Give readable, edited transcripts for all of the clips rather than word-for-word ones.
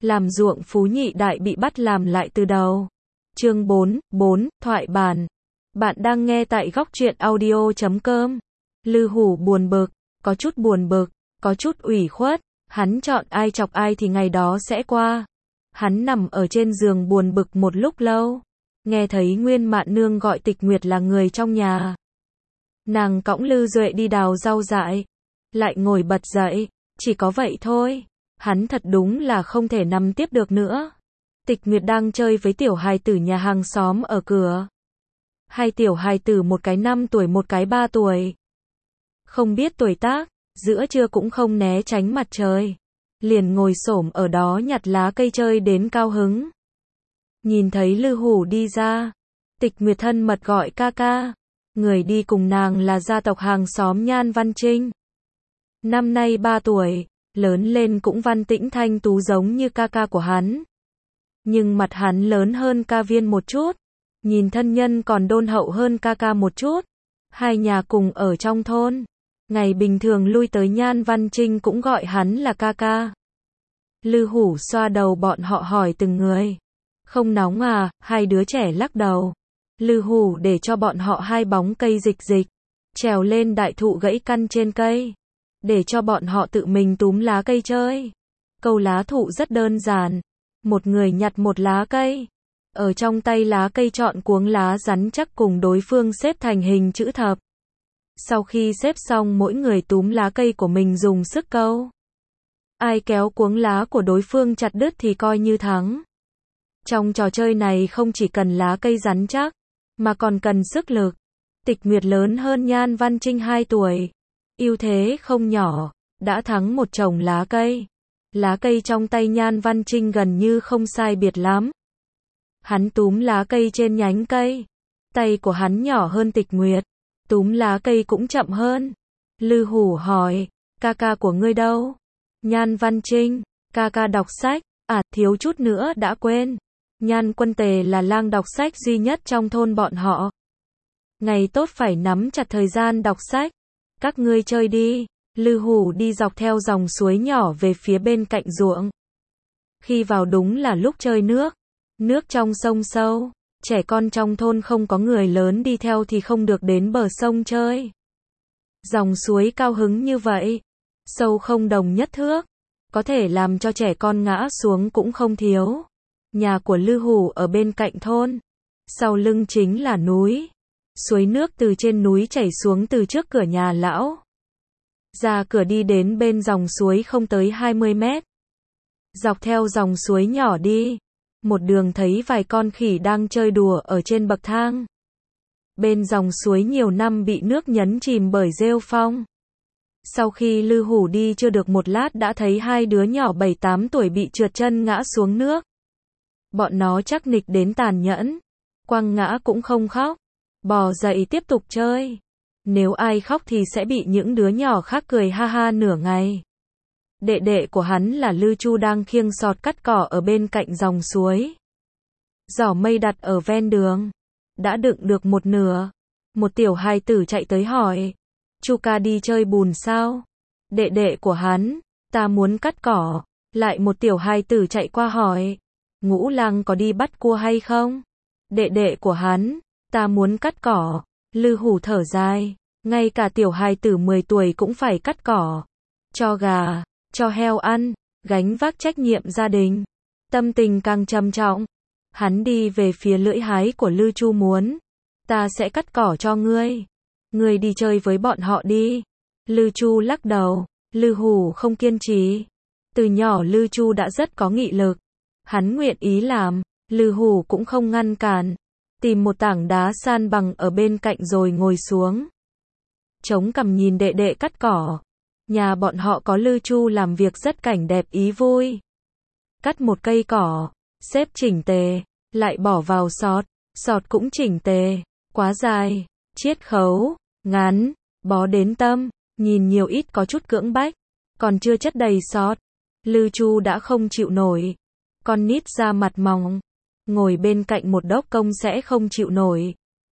làm ruộng Phú Nhị Đại bị bắt làm lại từ đầu. Chương 4, thoại bản. Bạn đang nghe tại góc truyện audio.com. Lư Hủ buồn bực, có chút buồn bực, có chút ủy khuất, hắn chọn ai chọc ai thì ngày đó sẽ qua. Hắn nằm ở trên giường buồn bực một lúc lâu, nghe thấy Nguyên Mạn Nương gọi Tịch Nguyệt là người trong nhà. Nàng cõng Lư Duệ đi đào rau dại, lại ngồi bật dậy, chỉ có vậy thôi. Hắn thật đúng là không thể nằm tiếp được nữa. Tịch Nguyệt đang chơi với tiểu hài tử nhà hàng xóm ở cửa. Hai tiểu hài tử, một cái 5 tuổi một cái 3 tuổi. Không biết tuổi tác, giữa trưa cũng không né tránh mặt trời, liền ngồi xổm ở đó nhặt lá cây chơi đến cao hứng. Nhìn thấy Lư Hủ đi ra, Tịch Nguyệt thân mật gọi ca ca. Người đi cùng nàng là gia tộc hàng xóm Nhan Văn Trinh. Năm nay 3 tuổi, lớn lên cũng văn tĩnh thanh tú giống như ca ca của hắn. Nhưng mặt hắn lớn hơn ca Viên một chút, nhìn thân nhân còn đôn hậu hơn ca ca một chút. Hai nhà cùng ở trong thôn, ngày bình thường lui tới Nhan Văn Trinh cũng gọi hắn là ca ca. Lư Hủ xoa đầu bọn họ hỏi từng người. Không nóng à? Hai đứa trẻ lắc đầu. Lư Hủ để cho bọn họ hai bóng cây dịch dịch, trèo lên đại thụ gãy căn trên cây, để cho bọn họ tự mình túm lá cây chơi. Câu lá thụ rất đơn giản, một người nhặt một lá cây, ở trong tay lá cây chọn cuống lá rắn chắc cùng đối phương xếp thành hình chữ thập. Sau khi xếp xong mỗi người túm lá cây của mình dùng sức câu. Ai kéo cuống lá của đối phương chặt đứt thì coi như thắng. Trong trò chơi này không chỉ cần lá cây rắn chắc, mà còn cần sức lực. Tịch Nguyệt lớn hơn Nhan Văn Trinh 2 tuổi. Ưu thế không nhỏ, đã thắng một chồng lá cây. Lá cây trong tay Nhan Văn Trinh gần như không sai biệt lắm. Hắn túm lá cây trên nhánh cây. Tay của hắn nhỏ hơn Tịch Nguyệt. Túm lá cây cũng chậm hơn. Lư Hủ hỏi, ca ca của ngươi đâu? Nhan Văn Trinh, ca ca đọc sách. À, thiếu chút nữa đã quên. Nhan Quân Tề là lang đọc sách duy nhất trong thôn bọn họ. Ngày tốt phải nắm chặt thời gian đọc sách. Các ngươi chơi đi. Lư Hủ đi dọc theo dòng suối nhỏ về phía bên cạnh ruộng. Khi vào đúng là lúc chơi nước. Nước trong sông sâu. Trẻ con trong thôn không có người lớn đi theo thì không được đến bờ sông chơi. Dòng suối cao hứng như vậy, sâu không đồng nhất thước, có thể làm cho trẻ con ngã xuống cũng không thiếu. Nhà của Lư Hủ ở bên cạnh thôn, sau lưng chính là núi. Suối nước từ trên núi chảy xuống từ trước cửa nhà lão. Ra cửa đi đến bên dòng suối không tới 20 mét. Dọc theo dòng suối nhỏ đi, một đường thấy vài con khỉ đang chơi đùa ở trên bậc thang. Bên dòng suối nhiều năm bị nước nhấn chìm bởi rêu phong. Sau khi Lư Hủ đi chưa được một lát đã thấy hai đứa nhỏ 7-8 tuổi bị trượt chân ngã xuống nước. Bọn nó chắc nịch đến tàn nhẫn, quăng ngã cũng không khóc, bò dậy tiếp tục chơi. Nếu ai khóc thì sẽ bị những đứa nhỏ khác cười ha ha nửa ngày. Đệ đệ của hắn là Lư Chu đang khiêng sọt cắt cỏ ở bên cạnh dòng suối. Giỏ mây đặt ở ven đường, đã đựng được một nửa. Một tiểu hài tử chạy tới hỏi, Chu ca đi chơi bùn sao? Đệ đệ của hắn, ta muốn cắt cỏ. Lại một tiểu hài tử chạy qua hỏi, Ngũ Lang có đi bắt cua hay không? Đệ đệ của hắn, ta muốn cắt cỏ. Lư Hủ thở dài, ngay cả tiểu hài tử 10 tuổi cũng phải cắt cỏ, cho gà, cho heo ăn, gánh vác trách nhiệm gia đình. Tâm tình càng trầm trọng. Hắn đi về phía lưỡi hái của Lư Chu muốn, ta sẽ cắt cỏ cho ngươi. Ngươi đi chơi với bọn họ đi. Lư Chu lắc đầu. Lư Hủ không kiên trì. Từ nhỏ Lư Chu đã rất có nghị lực. Hắn nguyện ý làm, Lư Hủ cũng không ngăn cản. Tìm một tảng đá san bằng ở bên cạnh rồi ngồi xuống. Chống cằm nhìn đệ đệ cắt cỏ. Nhà bọn họ có Lư Chu làm việc rất cảnh đẹp ý vui. Cắt một cây cỏ, xếp chỉnh tề, lại bỏ vào sọt. Sọt cũng chỉnh tề, quá dài, chiết khấu, ngắn, bó đến tâm, nhìn nhiều ít có chút cưỡng bách. Còn chưa chất đầy sọt, Lư Chu đã không chịu nổi. Con nít da mặt mỏng, ngồi bên cạnh một đốc công sẽ không chịu nổi.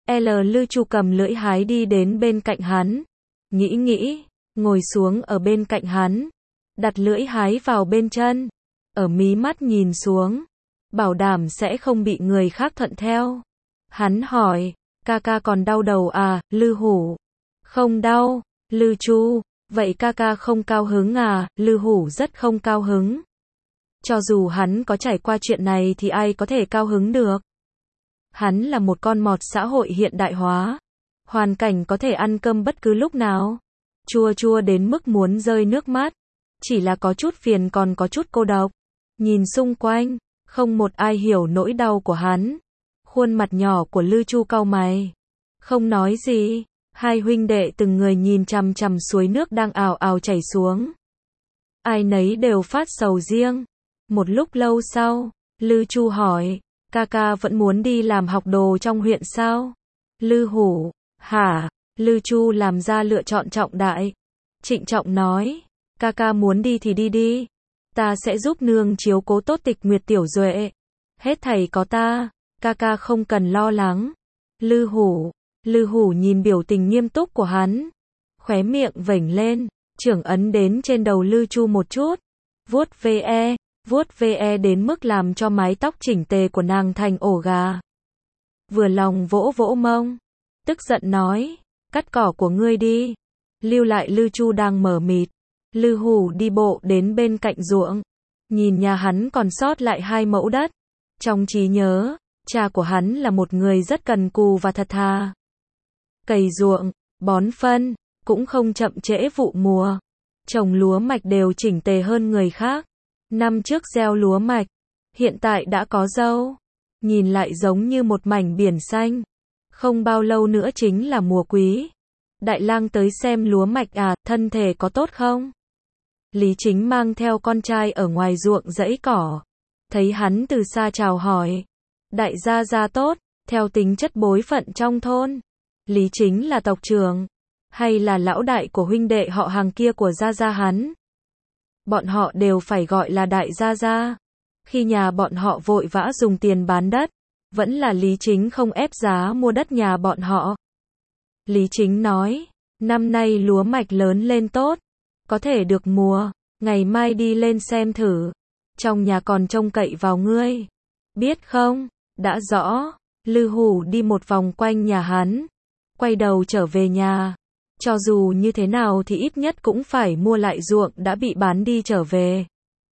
Lư Chu cầm lưỡi hái đi đến bên cạnh hắn. Nghĩ, ngồi xuống ở bên cạnh hắn. Đặt lưỡi hái vào bên chân. ở mí mắt nhìn xuống, bảo đảm sẽ không bị người khác thuận theo. Hắn hỏi, ca ca còn đau đầu à, Lư Hủ? Không đau, Lư Chu, vậy ca ca không cao hứng à, Lư Hủ rất không cao hứng. Cho dù hắn có trải qua chuyện này thì ai có thể cao hứng được. Hắn là một con mọt xã hội hiện đại hóa. Hoàn cảnh có thể ăn cơm bất cứ lúc nào. Chua chua đến mức muốn rơi nước mắt. Chỉ là có chút phiền còn có chút cô độc. Nhìn xung quanh, không một ai hiểu nỗi đau của hắn. Khuôn mặt nhỏ của Lư Chu cau mày. Không nói gì. Hai huynh đệ từng người nhìn chằm chằm suối nước đang ào ào chảy xuống. Ai nấy đều phát sầu riêng. Một lúc lâu sau, Lư Chu hỏi, ca ca vẫn muốn đi làm học đồ trong huyện sao? Lư Hủ, hả? Lư Chu làm ra lựa chọn trọng đại. Trịnh trọng nói, ca ca muốn đi thì đi đi. Ta sẽ giúp nương chiếu cố tốt Tịch Nguyệt tiểu duệ. Hết thảy có ta, ca ca không cần lo lắng. Lư Hủ nhìn biểu tình nghiêm túc của hắn. Khóe miệng vểnh lên, trưởng ấn đến trên đầu Lư Chu một chút. Vuốt ve đến mức làm cho mái tóc chỉnh tề của nàng thành ổ gà. Vừa lòng vỗ vỗ mông. Tức giận nói, cắt cỏ của ngươi đi. Lưu lại Lư Chu đang mờ mịt. Lư Hủ đi bộ đến bên cạnh ruộng. Nhìn nhà hắn còn sót lại 2 mẫu đất. Trong trí nhớ, cha của hắn là một người rất cần cù và thật thà. Cày ruộng, bón phân, cũng không chậm trễ vụ mùa. Trồng lúa mạch đều chỉnh tề hơn người khác. Năm trước gieo lúa mạch, hiện tại đã có dâu. Nhìn lại giống như một mảnh biển xanh. Không bao lâu nữa chính là mùa quý. Đại lang tới xem lúa mạch à, thân thể có tốt không? Lý Chính mang theo con trai ở ngoài ruộng rẫy cỏ. Thấy hắn từ xa chào hỏi. Đại gia tốt, theo tính chất bối phận trong thôn. Lý Chính là tộc trưởng, hay là lão đại của huynh đệ họ hàng kia của gia hắn? Bọn họ đều phải gọi là đại gia. Khi nhà bọn họ vội vã dùng tiền bán đất, vẫn là Lý Chính không ép giá mua đất nhà bọn họ. Lý Chính nói, năm nay lúa mạch lớn lên tốt, có thể được mùa, ngày mai đi lên xem thử. Trong nhà còn trông cậy vào ngươi. Biết không? Đã rõ. Lư Hủ đi một vòng quanh nhà hắn, quay đầu trở về nhà. Cho dù như thế nào thì ít nhất cũng phải mua lại ruộng đã bị bán đi trở về.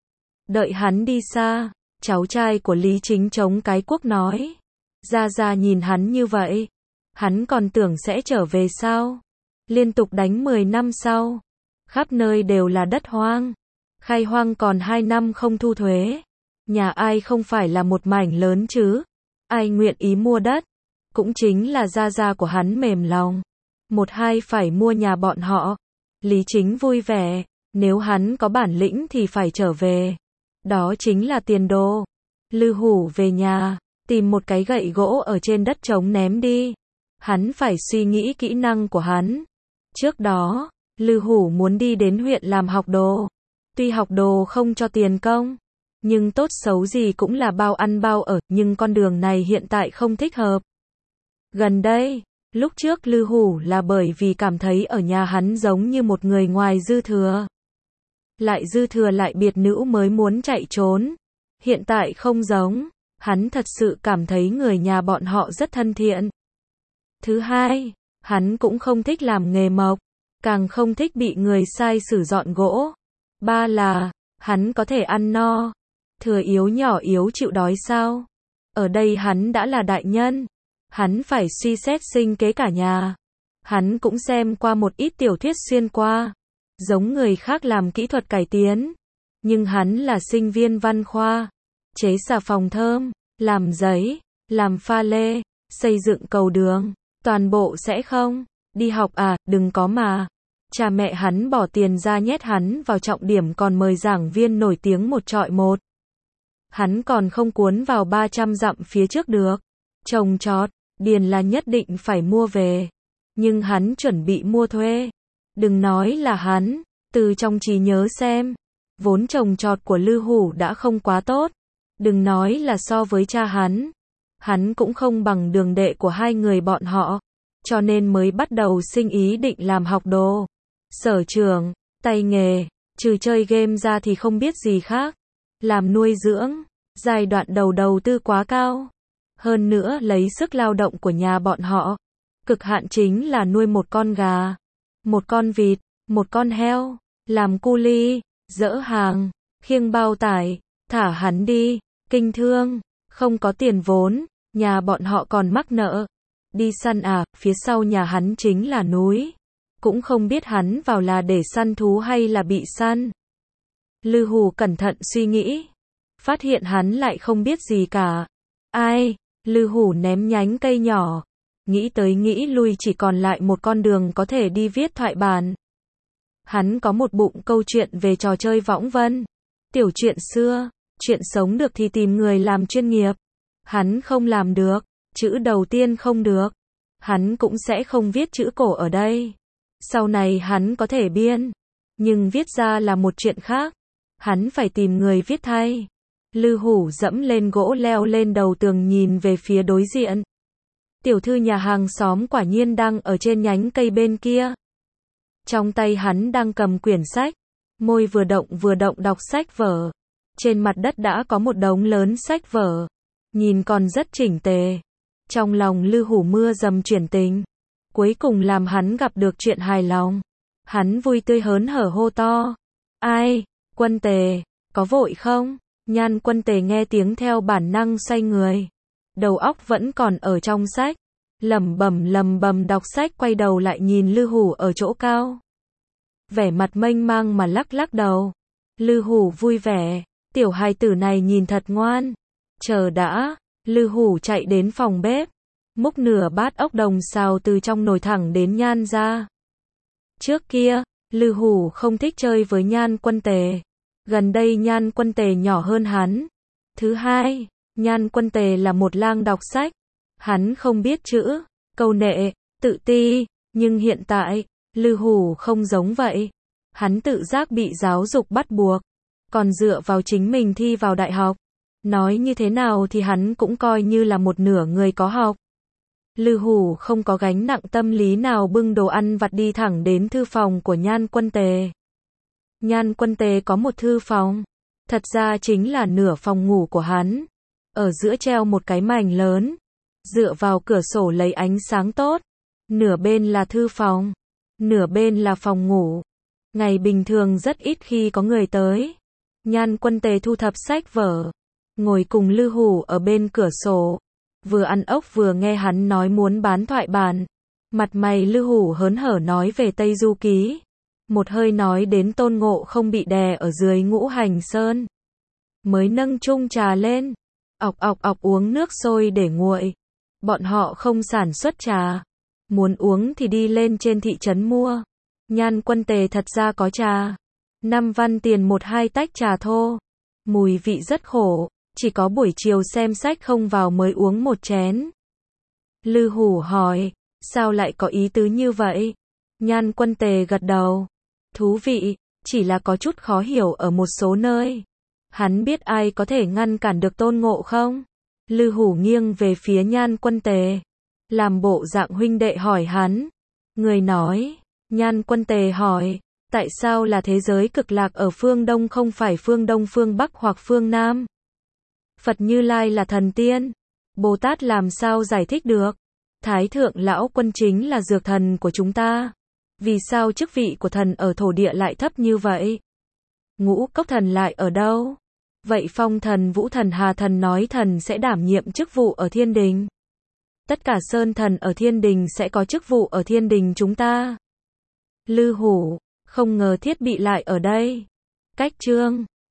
Đợi hắn đi xa, cháu trai của Lý Chính chống cái cuốc nói. Gia nhìn hắn như vậy, hắn còn tưởng sẽ trở về sao? Liên tục đánh 10 năm sau, khắp nơi đều là đất hoang. Khai hoang còn 2 năm không thu thuế. Nhà ai không phải là một mảnh lớn chứ? Ai nguyện ý mua đất? Cũng chính là gia của hắn mềm lòng. 1-2 phải mua nhà bọn họ. Lý Chính vui vẻ, nếu hắn có bản lĩnh thì phải trở về. Đó chính là tiền đồ. Lư Hủ về nhà, tìm một cái gậy gỗ ở trên đất trống ném đi. Hắn phải suy nghĩ kỹ năng của hắn. Trước đó, Lư Hủ muốn đi đến huyện làm học đồ. Tuy học đồ không cho tiền công, nhưng tốt xấu gì cũng là bao ăn bao ở, nhưng con đường này hiện tại không thích hợp. Gần đây, lúc trước Lư Hủ là bởi vì cảm thấy ở nhà hắn giống như một người ngoài dư thừa. Lại dư thừa lại biệt nữ mới muốn chạy trốn. Hiện tại không giống, hắn thật sự cảm thấy người nhà bọn họ rất thân thiện. Thứ hai, hắn cũng không thích làm nghề mộc, càng không thích bị người sai sử dọn gỗ. Ba là, hắn có thể ăn no. Thừa yếu nhỏ yếu chịu đói sao? Ở đây hắn đã là đại nhân. Hắn phải suy xét sinh kế cả nhà. Hắn cũng xem qua một ít tiểu thuyết xuyên qua. Giống người khác làm kỹ thuật cải tiến. Nhưng hắn là sinh viên văn khoa. Chế xà phòng thơm, làm giấy, làm pha lê, xây dựng cầu đường. Toàn bộ sẽ không. Đi học à, đừng có mà. Cha mẹ hắn bỏ tiền ra nhét hắn vào trọng điểm còn mời giảng viên nổi tiếng một trọi một. Hắn còn không cuốn vào 300 dặm phía trước được. Trồng trọt, điền là nhất định phải mua về. Nhưng hắn chuẩn bị mua thuê. Đừng nói là hắn, từ trong trí nhớ xem. Vốn trồng trọt của Lư Hủ đã không quá tốt. Đừng nói là so với cha hắn. Hắn cũng không bằng đường đệ của hai người bọn họ. Cho nên mới bắt đầu sinh ý định làm học đồ. Sở trường, tay nghề, trừ chơi game ra thì không biết gì khác. làm nuôi dưỡng. Giai đoạn đầu đầu tư quá cao. Hơn nữa lấy sức lao động của nhà bọn họ. Cực hạn chính là nuôi một con gà, một con vịt, một con heo, làm cu li, dỡ hàng, khiêng bao tải, thả hắn đi, kinh thương, không có tiền vốn, nhà bọn họ còn mắc nợ. Đi săn à, phía sau nhà hắn chính là núi. Cũng không biết hắn vào là để săn thú hay là bị săn. Lư Hù cẩn thận suy nghĩ. Phát hiện hắn lại không biết gì cả. Ai? Lư Hù ném nhánh cây nhỏ. Nghĩ tới nghĩ lui chỉ còn lại một con đường có thể đi viết thoại bản. Hắn có một bụng câu chuyện về trò chơi võng vân. Tiểu chuyện xưa, chuyện sống được thì tìm người làm chuyên nghiệp. Hắn không làm được, chữ đầu tiên không được. Hắn cũng sẽ không viết chữ cổ ở đây. Sau này hắn có thể biên, nhưng viết ra là một chuyện khác. Hắn phải tìm người viết thay. Lư Hủ dẫm lên gỗ leo lên đầu tường nhìn về phía đối diện. Tiểu thư nhà hàng xóm quả nhiên đang ở trên nhánh cây bên kia. Trong tay hắn đang cầm quyển sách, môi vừa động đọc sách vở. Trên mặt đất đã có một đống lớn sách vở, nhìn còn rất chỉnh tề. Trong lòng Lư Hủ mưa dầm chuyển tình, cuối cùng làm hắn gặp được chuyện hài lòng. Hắn vui tươi hớn hở hô to. Ai? Quân Tề, có vội không? Nhan Quân Tề nghe tiếng theo bản năng xoay người. Đầu óc vẫn còn ở trong sách. Lẩm bẩm đọc sách, quay đầu lại nhìn Lư Hủ ở chỗ cao. Vẻ mặt mênh mang mà lắc lắc đầu. Lư Hủ vui vẻ. Tiểu hài tử này nhìn thật ngoan. Chờ đã. Lư Hủ chạy đến phòng bếp. Múc nửa bát ốc đồng xào từ trong nồi thẳng đến Nhan ra. Trước kia, Lư Hủ không thích chơi với Nhan Quân Tề. Gần đây Nhan Quân Tề nhỏ hơn hắn. Thứ hai, Nhan Quân Tề là một lang đọc sách. Hắn không biết chữ, câu nệ, tự ti, nhưng hiện tại, Lư Hủ không giống vậy. Hắn tự giác bị giáo dục bắt buộc, còn dựa vào chính mình thi vào đại học. Nói như thế nào thì hắn cũng coi như là một nửa người có học. Lư Hủ không có gánh nặng tâm lý nào, bưng đồ ăn vặt đi thẳng đến thư phòng của Nhan Quân Tề. Nhan Quân Tề có một thư phòng, thật ra chính là nửa phòng ngủ của hắn. Ở giữa treo một cái mành lớn, dựa vào cửa sổ lấy ánh sáng tốt. Nửa bên là thư phòng, nửa bên là phòng ngủ. Ngày bình thường rất ít khi có người tới. Nhan Quân Tề thu thập sách vở, ngồi cùng Lư Hủ ở bên cửa sổ, vừa ăn ốc vừa nghe hắn nói muốn bán thoại bản. Mặt mày Lư Hủ hớn hở nói về Tây Du Ký, một hơi nói đến Tôn Ngộ Không bị đè ở dưới Ngũ Hành Sơn, mới nâng chung trà lên, ọc uống nước sôi để nguội. Bọn họ không sản xuất trà, muốn uống thì đi lên trên thị trấn mua. Nhan Quân Tề thật ra có trà, 5 văn tiền 1-2 tách trà thô, mùi vị rất khổ, chỉ có buổi chiều xem sách không vào mới uống một chén. Lư Hủ hỏi, sao lại có ý tứ như vậy? Nhan Quân Tề gật đầu, thú vị, chỉ là có chút khó hiểu ở một số nơi. Hắn biết ai có thể ngăn cản được Tôn Ngộ Không? Lư Hủ nghiêng về phía Nhan Quân Tề, làm bộ dạng huynh đệ hỏi hắn. Người nói, Nhan Quân Tề hỏi, tại sao là thế giới cực lạc ở phương Đông không phải phương Đông phương Bắc hoặc phương Nam? Phật Như Lai là thần tiên, Bồ Tát làm sao giải thích được? Thái thượng lão quân chính là dược thần của chúng ta. Vì sao chức vị của thần ở thổ địa lại thấp như vậy? Ngũ cốc thần lại ở đâu? Vậy phong thần, vũ thần, hà thần nói thần sẽ đảm nhiệm chức vụ ở thiên đình. Tất cả sơn thần ở thiên đình sẽ có chức vụ ở thiên đình chúng ta. Lư Hủ, không ngờ thiết bị lại ở đây. Cách chương